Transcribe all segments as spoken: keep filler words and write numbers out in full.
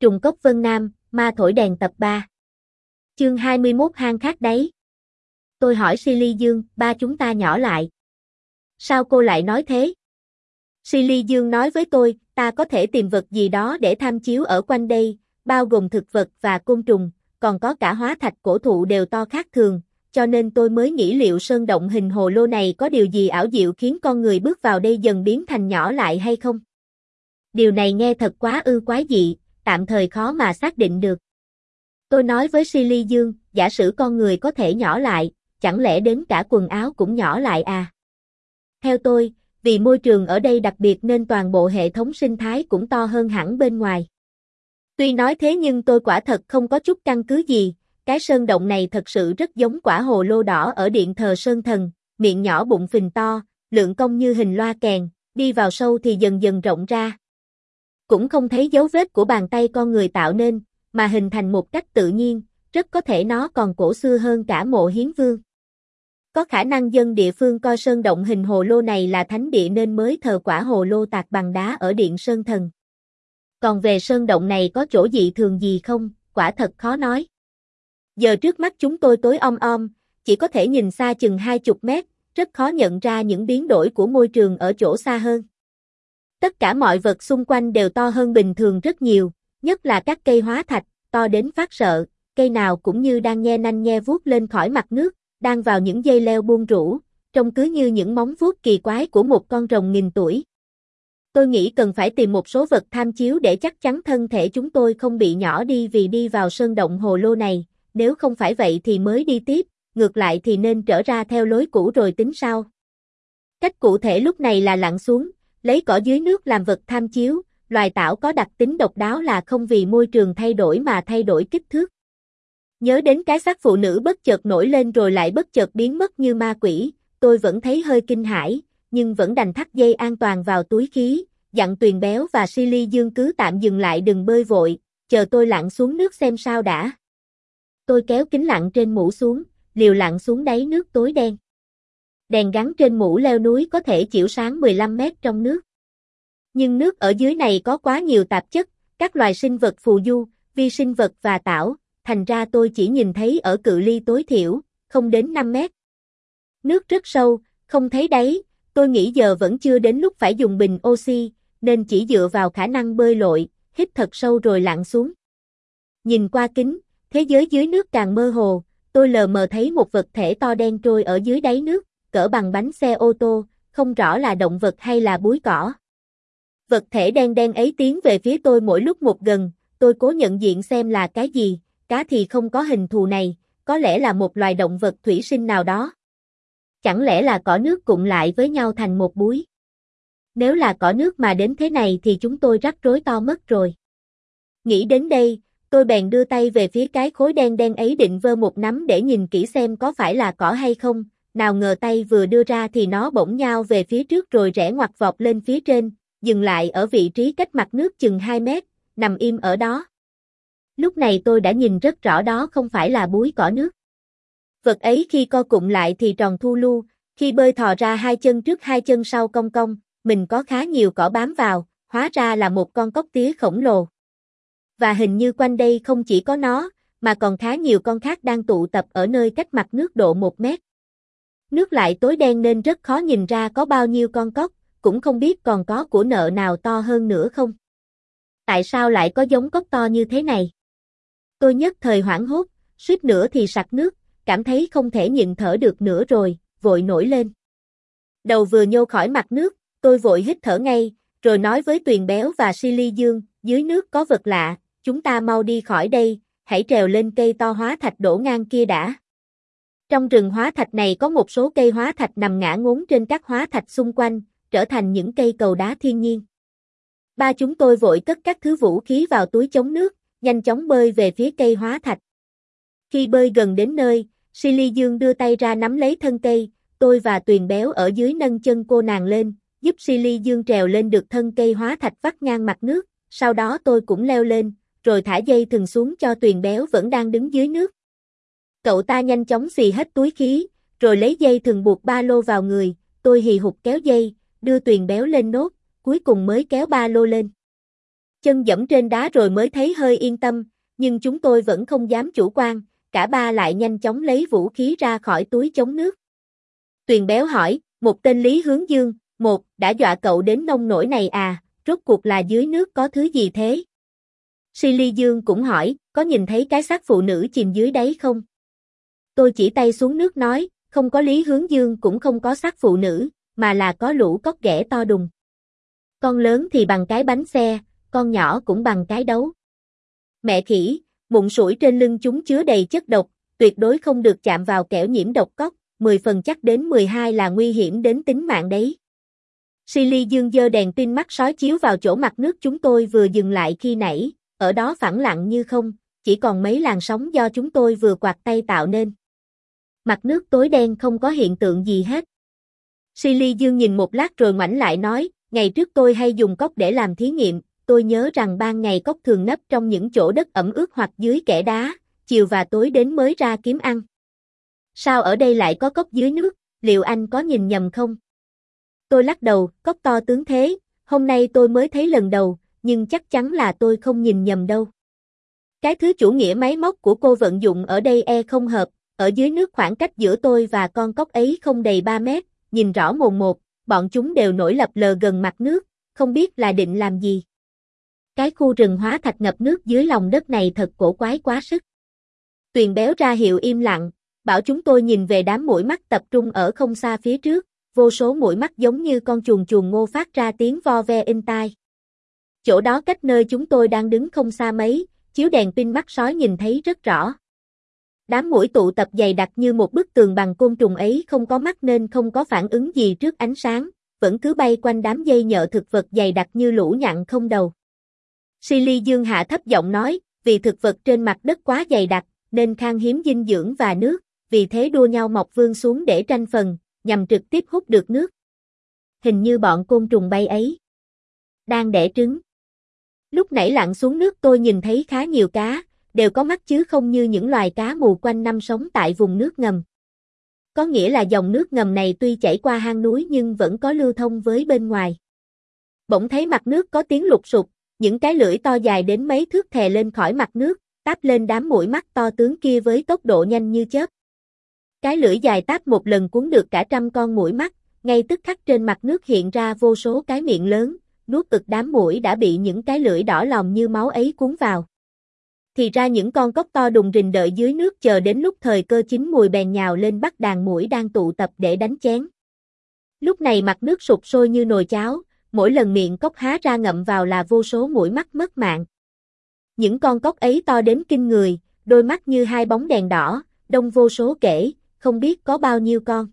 Trùng cốc Vân Nam, ma thổi đèn tập ba. Chương hai mươi mốt hang khác đấy. Tôi hỏi Silly Dương, ba chúng ta nhỏ lại. Sao cô lại nói thế? Silly Dương nói với tôi, ta có thể tìm vật gì đó để tham chiếu ở quanh đây, bao gồm thực vật và côn trùng, còn có cả hóa thạch cổ thụ đều to khác thường, cho nên tôi mới nghĩ liệu sơn động hình hồ lô này có điều gì ảo diệu khiến con người bước vào đây dần biến thành nhỏ lại hay không? Điều này nghe thật quá ư quái dị, tạm thời khó mà xác định được. Tôi nói với Silly Dương, giả sử con người có thể nhỏ lại, chẳng lẽ đến cả quần áo cũng nhỏ lại à? Theo tôi, vì môi trường ở đây đặc biệt nên toàn bộ hệ thống sinh thái cũng to hơn hẳn bên ngoài. Tuy nói thế nhưng tôi quả thật không có chút căn cứ gì, cái sơn động này thật sự rất giống quả hồ lô đỏ ở điện thờ Sơn Thần, miệng nhỏ bụng phình to, lượng cong như hình loa kèn, đi vào sâu thì dần dần rộng ra. Cũng không thấy dấu vết của bàn tay con người tạo nên, mà hình thành một cách tự nhiên, rất có thể nó còn cổ xưa hơn cả mộ Hiến Vương. Có khả năng dân địa phương coi sơn động hình hồ lô này là thánh địa nên mới thờ quả hồ lô tạc bằng đá ở điện Sơn Thần. Còn về sơn động này có chỗ dị thường gì không, quả thật khó nói. Giờ trước mắt chúng tôi tối om om, chỉ có thể nhìn xa chừng hai chục mét, rất khó nhận ra những biến đổi của môi trường ở chỗ xa hơn. Tất cả mọi vật xung quanh đều to hơn bình thường rất nhiều, nhất là các cây hóa thạch, to đến phát sợ, cây nào cũng như đang nhe nanh nhe vuốt lên khỏi mặt nước, đang vào những dây leo buông rũ, trông cứ như những móng vuốt kỳ quái của một con rồng nghìn tuổi. Tôi nghĩ cần phải tìm một số vật tham chiếu để chắc chắn thân thể chúng tôi không bị nhỏ đi vì đi vào sơn động hồ lô này, nếu không phải vậy thì mới đi tiếp, ngược lại thì nên trở ra theo lối cũ rồi tính sau. Cách cụ thể lúc này là lặn xuống, lấy cỏ dưới nước làm vật tham chiếu, loài tảo có đặc tính độc đáo là không vì môi trường thay đổi mà thay đổi kích thước. Nhớ đến cái xác phụ nữ bất chợt nổi lên rồi lại bất chợt biến mất như ma quỷ, tôi vẫn thấy hơi kinh hãi, nhưng vẫn đành thắt dây an toàn vào túi khí, dặn Tuyền Béo và Silly Dương cứ tạm dừng lại đừng bơi vội, chờ tôi lặn xuống nước xem sao đã. Tôi kéo kính lặn trên mũ xuống, liều lặn xuống đáy nước tối đen. Đèn gắn trên mũ leo núi có thể chiếu sáng mười lăm mét trong nước. Nhưng nước ở dưới này có quá nhiều tạp chất, các loài sinh vật phù du, vi sinh vật và tảo, thành ra tôi chỉ nhìn thấy ở cự ly tối thiểu, không đến năm mét. Nước rất sâu, không thấy đáy, tôi nghĩ giờ vẫn chưa đến lúc phải dùng bình oxy, nên chỉ dựa vào khả năng bơi lội, hít thật sâu rồi lặn xuống. Nhìn qua kính, thế giới dưới nước càng mơ hồ, tôi lờ mờ thấy một vật thể to đen trôi ở dưới đáy nước, cỡ bằng bánh xe ô tô, không rõ là động vật hay là búi cỏ. Vật thể đen đen ấy tiến về phía tôi mỗi lúc một gần, tôi cố nhận diện xem là cái gì, cá thì không có hình thù này, có lẽ là một loài động vật thủy sinh nào đó. Chẳng lẽ là cỏ nước cụm lại với nhau thành một búi? Nếu là cỏ nước mà đến thế này thì chúng tôi rắc rối to mất rồi. Nghĩ đến đây, tôi bèn đưa tay về phía cái khối đen đen ấy định vơ một nắm để nhìn kỹ xem có phải là cỏ hay không, nào ngờ tay vừa đưa ra thì nó bỗng nhao về phía trước rồi rẽ ngoặt vọt lên phía trên, dừng lại ở vị trí cách mặt nước chừng hai mét, nằm im ở đó. Lúc này tôi đã nhìn rất rõ đó không phải là búi cỏ nước. Vật ấy khi co cụm lại thì tròn thu lu, khi bơi thò ra hai chân trước hai chân sau cong cong, mình có khá nhiều cỏ bám vào, hóa ra là một con cóc tía khổng lồ. Và hình như quanh đây không chỉ có nó, mà còn khá nhiều con khác đang tụ tập ở nơi cách mặt nước độ một mét. Nước lại tối đen nên rất khó nhìn ra có bao nhiêu con cóc, cũng không biết còn có của nợ nào to hơn nữa không. Tại sao lại có giống cóc to như thế này? Tôi nhất thời hoảng hốt, suýt nữa thì sặc nước, cảm thấy không thể nhịn thở được nữa rồi, vội nổi lên. Đầu vừa nhô khỏi mặt nước, tôi vội hít thở ngay, rồi nói với Tuyền Béo và Silly Dương, dưới nước có vật lạ, chúng ta mau đi khỏi đây, hãy trèo lên cây to hóa thạch đổ ngang kia đã. Trong rừng hóa thạch này có một số cây hóa thạch nằm ngả ngốn trên các hóa thạch xung quanh, trở thành những cây cầu đá thiên nhiên. Ba chúng tôi vội cất các thứ vũ khí vào túi chống nước, nhanh chóng bơi về phía cây hóa thạch. Khi bơi gần đến nơi, Silly Dương đưa tay ra nắm lấy thân cây, tôi và Tuyền Béo ở dưới nâng chân cô nàng lên, giúp Silly Dương trèo lên được thân cây hóa thạch vắt ngang mặt nước, sau đó tôi cũng leo lên, rồi thả dây thừng xuống cho Tuyền Béo vẫn đang đứng dưới nước. Cậu ta nhanh chóng xì hết túi khí, rồi lấy dây thừng buộc ba lô vào người, tôi hì hục kéo dây, đưa Tuyền Béo lên nốt, cuối cùng mới kéo ba lô lên. chân dẫm trên đá rồi mới thấy hơi yên tâm, nhưng chúng tôi vẫn không dám chủ quan, cả ba lại nhanh chóng lấy vũ khí ra khỏi túi chống nước. Tuyền béo hỏi, một tên Lý Hướng Dương, một, đã dọa cậu đến nông nỗi này à, rốt cuộc là dưới nước có thứ gì thế? Silly Dương cũng hỏi, có nhìn thấy cái xác phụ nữ chìm dưới đáy không? Tôi chỉ tay xuống nước nói, không có Lý Hướng Dương cũng không có xác phụ nữ, mà là có lũ cóc ghẻ to đùng. Con lớn thì bằng cái bánh xe, con nhỏ cũng bằng cái đấu. Mẹ khỉ, mụn sủi trên lưng chúng chứa đầy chất độc, tuyệt đối không được chạm vào kẻo nhiễm độc cóc, mười phần chắc đến mười hai là nguy hiểm đến tính mạng đấy. Silly Dương giơ đèn pin mắt sói chiếu vào chỗ mặt nước chúng tôi vừa dừng lại khi nãy, ở đó phẳng lặng như không, chỉ còn mấy làn sóng do chúng tôi vừa quạt tay tạo nên. Mặt nước tối đen không có hiện tượng gì hết. Silly Dương nhìn một lát rồi ngoảnh lại nói, ngày trước tôi hay dùng cóc để làm thí nghiệm, tôi nhớ rằng ban ngày cóc thường nấp trong những chỗ đất ẩm ướt hoặc dưới kẽ đá, chiều và tối đến mới ra kiếm ăn. Sao ở đây lại có cóc dưới nước, liệu anh có nhìn nhầm không? Tôi lắc đầu, cóc to tướng thế, hôm nay tôi mới thấy lần đầu, nhưng chắc chắn là tôi không nhìn nhầm đâu. Cái thứ chủ nghĩa máy móc của cô vận dụng ở đây e không hợp, ở dưới nước khoảng cách giữa tôi và con cóc ấy không đầy ba mét, nhìn rõ mồn một, bọn chúng đều nổi lập lờ gần mặt nước, không biết là định làm gì. Cái khu rừng hóa thạch ngập nước dưới lòng đất này thật cổ quái quá sức. Tuyền béo ra hiệu im lặng, bảo chúng tôi nhìn về đám muỗi mắt tập trung ở không xa phía trước, vô số muỗi mắt giống như con chuồn chuồn ngô phát ra tiếng vo ve inh tai. Chỗ đó cách nơi chúng tôi đang đứng không xa mấy, chiếu đèn pin mắt sói nhìn thấy rất rõ. Đám muỗi tụ tập dày đặc như một bức tường bằng côn trùng ấy không có mắt nên không có phản ứng gì trước ánh sáng, vẫn cứ bay quanh đám dây nhợ thực vật dày đặc như lũ nhặng không đầu. Silly Dương hạ thấp giọng nói, vì thực vật trên mặt đất quá dày đặc, nên khan hiếm dinh dưỡng và nước, vì thế đua nhau mọc vươn xuống để tranh phần, nhằm trực tiếp hút được nước. Hình như bọn côn trùng bay ấy đang đẻ trứng. Lúc nãy lặn xuống nước tôi nhìn thấy khá nhiều cá, đều có mắt chứ không như những loài cá mù quanh năm sống tại vùng nước ngầm. Có nghĩa là dòng nước ngầm này tuy chảy qua hang núi nhưng vẫn có lưu thông với bên ngoài. Bỗng thấy mặt nước có tiếng lục sục, những cái lưỡi to dài đến mấy thước thè lên khỏi mặt nước, táp lên đám muỗi mắt to tướng kia với tốc độ nhanh như chớp. Cái lưỡi dài táp một lần cuốn được cả trăm con muỗi mắt, ngay tức khắc trên mặt nước hiện ra vô số cái miệng lớn, nuốt ực đám muỗi đã bị những cái lưỡi đỏ lòm như máu ấy cuốn vào. Thì ra những con cóc to đùng rình đợi dưới nước chờ đến lúc thời cơ chín mùi bèn nhào lên bắt đàn muỗi đang tụ tập để đánh chén. Lúc này mặt nước sụp sôi như nồi cháo, mỗi lần miệng cóc há ra ngậm vào là vô số muỗi mắt mất mạng. Những con cóc ấy to đến kinh người, đôi mắt như hai bóng đèn đỏ, đông vô số kể, không biết có bao nhiêu con.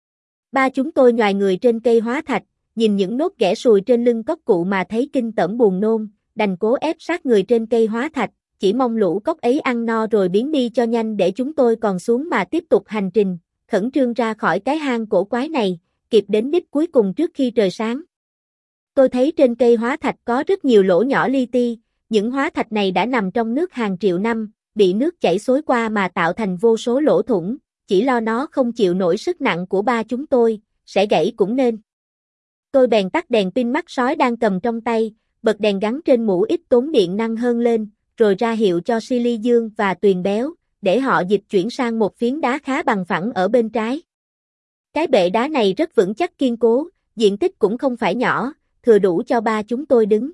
Ba chúng tôi nhoài người trên cây hóa thạch, nhìn những nốt ghẻ sùi trên lưng cóc cụ mà thấy kinh tởm buồn nôn, đành cố ép sát người trên cây hóa thạch, chỉ mong lũ cóc ấy ăn no rồi biến đi cho nhanh để chúng tôi còn xuống mà tiếp tục hành trình, khẩn trương ra khỏi cái hang cổ quái này, kịp đến đích cuối cùng trước khi trời sáng. Tôi thấy trên cây hóa thạch có rất nhiều lỗ nhỏ li ti, những hóa thạch này đã nằm trong nước hàng triệu năm, bị nước chảy xối qua mà tạo thành vô số lỗ thủng, chỉ lo nó không chịu nổi sức nặng của ba chúng tôi, sẽ gãy cũng nên. Tôi bèn tắt đèn pin mắt sói đang cầm trong tay, bật đèn gắn trên mũ ít tốn điện năng hơn lên, rồi ra hiệu cho Silly Dương và Tuyền béo, để họ dịch chuyển sang một phiến đá khá bằng phẳng ở bên trái. Cái bệ đá này rất vững chắc kiên cố, diện tích cũng không phải nhỏ, thừa đủ cho ba chúng tôi đứng.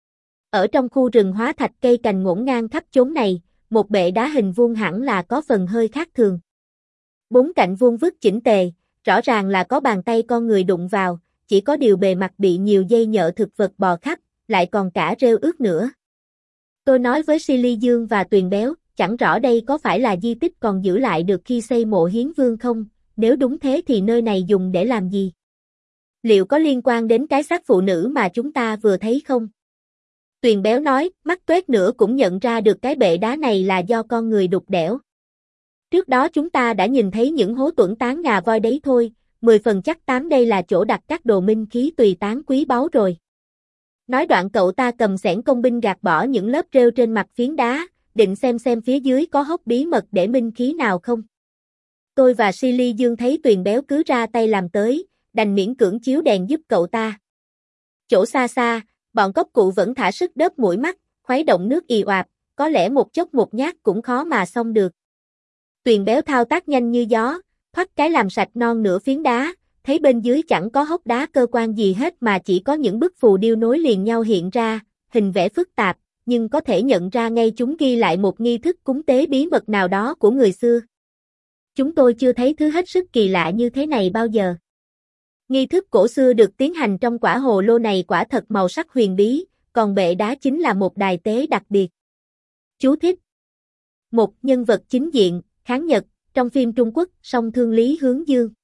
Ở trong khu rừng hóa thạch cây cành ngổn ngang khắp chốn này, một bệ đá hình vuông hẳn là có phần hơi khác thường. Bốn cạnh vuông vức chỉnh tề, rõ ràng là có bàn tay con người đụng vào, chỉ có điều bề mặt bị nhiều dây nhợ thực vật bò khắp, lại còn cả rêu ướt nữa. Tôi nói với Silly Dương và Tuyền béo, chẳng rõ đây có phải là di tích còn giữ lại được khi xây mộ hiến vương không, nếu đúng thế thì nơi này dùng để làm gì? Liệu có liên quan đến cái xác phụ nữ mà chúng ta vừa thấy không? Tuyền béo nói, mắt tuét nữa cũng nhận ra được cái bệ đá này là do con người đục đẽo. Trước đó chúng ta đã nhìn thấy những hố tuẩn tán ngà voi đấy thôi, mười phần chắc tám đây là chỗ đặt các đồ minh khí tùy tán quý báu rồi. Nói đoạn cậu ta cầm xẻng công binh gạt bỏ những lớp rêu trên mặt phiến đá, định xem xem phía dưới có hốc bí mật để minh khí nào không. Tôi và Silly Dương thấy Tuyền béo cứ ra tay làm tới, đành miễn cưỡng chiếu đèn giúp cậu ta. Chỗ xa xa, Bọn cốc cụ vẫn thả sức đớp mũi mắt, khuấy động nước ì oạp, có lẽ một chốc một nhát cũng khó mà xong được. Tuyền béo thao tác nhanh như gió, thoát cái làm sạch non nửa phiến đá, thấy bên dưới chẳng có hốc đá cơ quan gì hết mà chỉ có những bức phù điêu nối liền nhau hiện ra, hình vẽ phức tạp, nhưng có thể nhận ra ngay chúng ghi lại một nghi thức cúng tế bí mật nào đó của người xưa. Chúng tôi chưa thấy thứ hết sức kỳ lạ như thế này bao giờ. Nghi thức cổ xưa được tiến hành trong quả hồ lô này quả thật màu sắc huyền bí, còn bệ đá chính là một đài tế đặc biệt. Chú thích. Một nhân vật chính diện, Kháng Nhật, trong phim Trung Quốc, Song Thương Lý Hướng Dương.